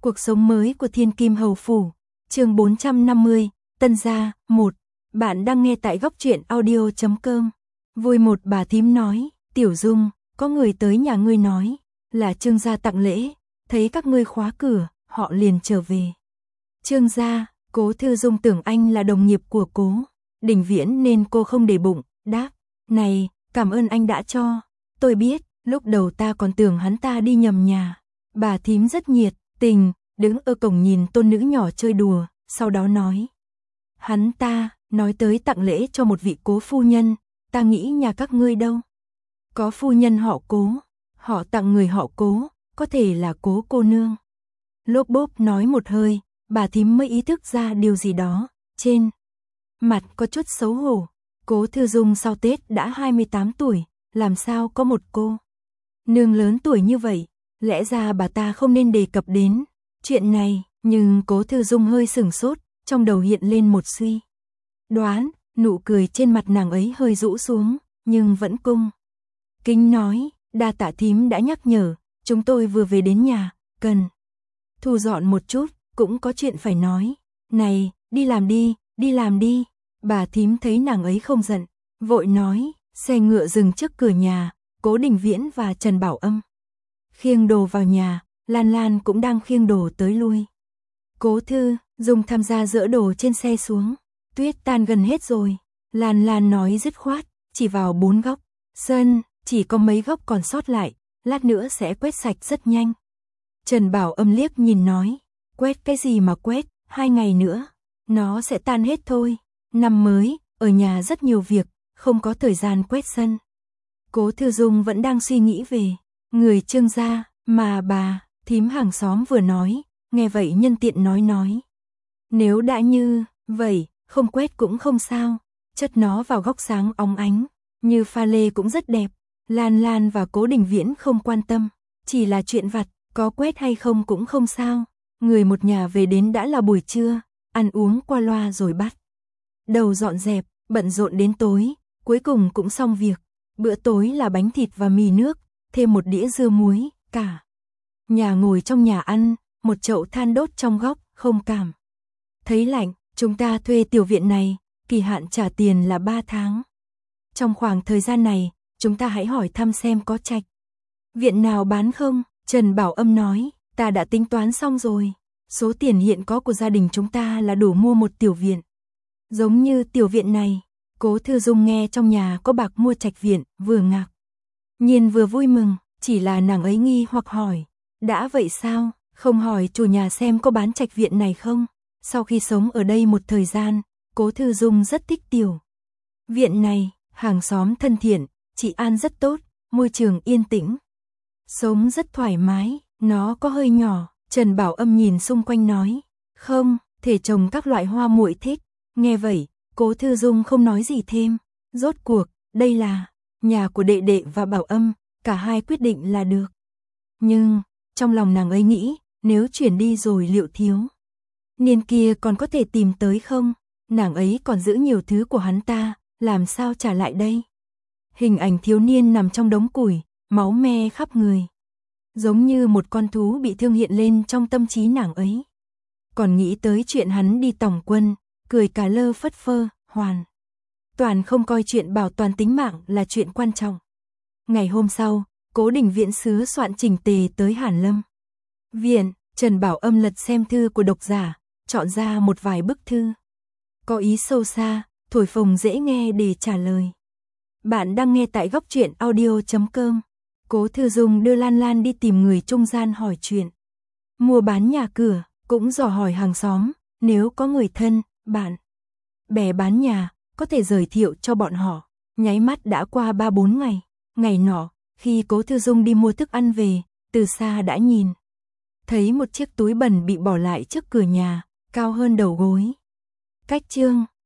Cuộc sống mới của Thiên Kim Hầu Phủ, chương 450, Tân Gia, 1. Bạn đang nghe tại góc truyện audio.com. Vui một bà thím nói, Tiểu Dung, có người tới nhà ngươi nói, là Trương gia tặng lễ, thấy các ngươi khóa cửa, họ liền trở về. Trương gia, Cố Thư Dung tưởng anh là đồng nghiệp của Cố Đình Viễn nên cô không để bụng, đáp, này, cảm ơn anh đã cho, tôi biết, lúc đầu ta còn tưởng hắn ta đi nhầm nhà. Bà thím rất nhiệt tình, đứng ở cổng nhìn tôn nữ nhỏ chơi đùa, sau đó nói. Hắn ta, nói tới tặng lễ cho một vị Cố phu nhân, ta nghĩ nhà các ngươi đâu. Có phu nhân họ Cố, họ tặng người họ Cố, có thể là Cố cô nương. Lốp bốp nói một hơi, bà thím mới ý thức ra điều gì đó, trên mặt có chút xấu hổ. Cố Thư Dung sau Tết đã 28 tuổi, làm sao có một cô nương lớn tuổi như vậy, lẽ ra bà ta không nên đề cập đến chuyện này, nhưng Cố Thư Dung hơi sửng sốt, trong đầu hiện lên một suy đoán, nụ cười trên mặt nàng ấy hơi rũ xuống, nhưng vẫn cung kính nói, đa tạ thím đã nhắc nhở, chúng tôi vừa về đến nhà, cần thu dọn một chút, cũng có chuyện phải nói. Này, đi làm đi. Bà thím thấy nàng ấy không giận, vội nói, xe ngựa dừng trước cửa nhà, Cố Đình Viễn và Trần Bảo Âm khiêng đồ vào nhà, Lan Lan cũng đang khiêng đồ tới lui. Cố Thư Dung tham gia dỡ đồ trên xe xuống, tuyết tan gần hết rồi. Lan Lan nói dứt khoát, chỉ vào 4 góc sân, chỉ có mấy góc còn sót lại, lát nữa sẽ quét sạch rất nhanh. Trần Bảo Âm liếc nhìn nói, quét cái gì mà quét, 2 ngày nữa, nó sẽ tan hết thôi. Năm mới, ở nhà rất nhiều việc, không có thời gian quét sân. Cố Thư Dung vẫn đang suy nghĩ về người Trương gia, mà bà thím hàng xóm vừa nói, nghe vậy nhân tiện nói. Nếu đã như vậy, không quét cũng không sao, chất nó vào góc sáng óng ánh, như pha lê cũng rất đẹp. Lan Lan và Cố Đình Viễn không quan tâm, chỉ là chuyện vặt, có quét hay không cũng không sao. Người một nhà về đến đã là buổi trưa, ăn uống qua loa rồi bắt đầu dọn dẹp, bận rộn đến tối, cuối cùng cũng xong việc. Bữa tối là bánh thịt và mì nước, thêm một đĩa dưa muối, cả nhà ngồi trong nhà ăn, một chậu than đốt trong góc, không cảm thấy lạnh. Chúng ta thuê tiểu viện này, kỳ hạn trả tiền là 3 tháng. Trong khoảng thời gian này, chúng ta hãy hỏi thăm xem có trạch viện nào bán không. Trần Bảo Âm nói, ta đã tính toán xong rồi, số tiền hiện có của gia đình chúng ta là đủ mua một tiểu viện. Giống như tiểu viện này. Cố Thư Dung nghe trong nhà có bạc mua trạch viện, vừa ngạc nhiên vừa vui mừng, chỉ là nàng ấy nghi hoặc hỏi, đã vậy sao, không hỏi chủ nhà xem có bán trạch viện này không? Sau khi sống ở đây một thời gian, Cố Thư Dung rất thích tiểu viện này, hàng xóm thân thiện, trị an rất tốt, môi trường yên tĩnh, sống rất thoải mái. Nó có hơi nhỏ. Trần Bảo Âm nhìn xung quanh nói, không, thể trồng các loại hoa muội thích. Nghe vậy, Cố Thư Dung không nói gì thêm, rốt cuộc, đây là nhà của đệ đệ và Bảo Âm, cả hai quyết định là được. Nhưng, trong lòng nàng ấy nghĩ, nếu chuyển đi rồi liệu thiếu niên kia còn có thể tìm tới không? Nàng ấy còn giữ nhiều thứ của hắn ta, làm sao trả lại đây? Hình ảnh thiếu niên nằm trong đống củi, máu me khắp người, giống như một con thú bị thương hiện lên trong tâm trí nàng ấy. Còn nghĩ tới chuyện hắn đi tòng quân, cười cả lơ phất phơ, hoàn toàn không coi chuyện bảo toàn tính mạng là chuyện quan trọng. Ngày hôm sau, Cố Đình Viễn sứ soạn chỉnh tề tới Hàn Lâm viện. Trần Bảo Âm lật xem thư của độc giả, chọn ra một vài bức thư có ý sâu xa, thổi phồng dễ nghe để trả lời. Bạn đang nghe tại góc truyện audio.com. Cố Thư Dung đưa Lan Lan đi tìm người trung gian hỏi chuyện mua bán nhà cửa, cũng dò hỏi hàng xóm, nếu có người thân, bạn bè bán nhà, có thể giới thiệu cho bọn họ. Nháy mắt đã qua 3-4 ngày. Ngày nọ, khi Cố Thư Dung đi mua thức ăn về, từ xa đã nhìn thấy một chiếc túi bẩn bị bỏ lại trước cửa nhà, cao hơn đầu gối. Cách Trương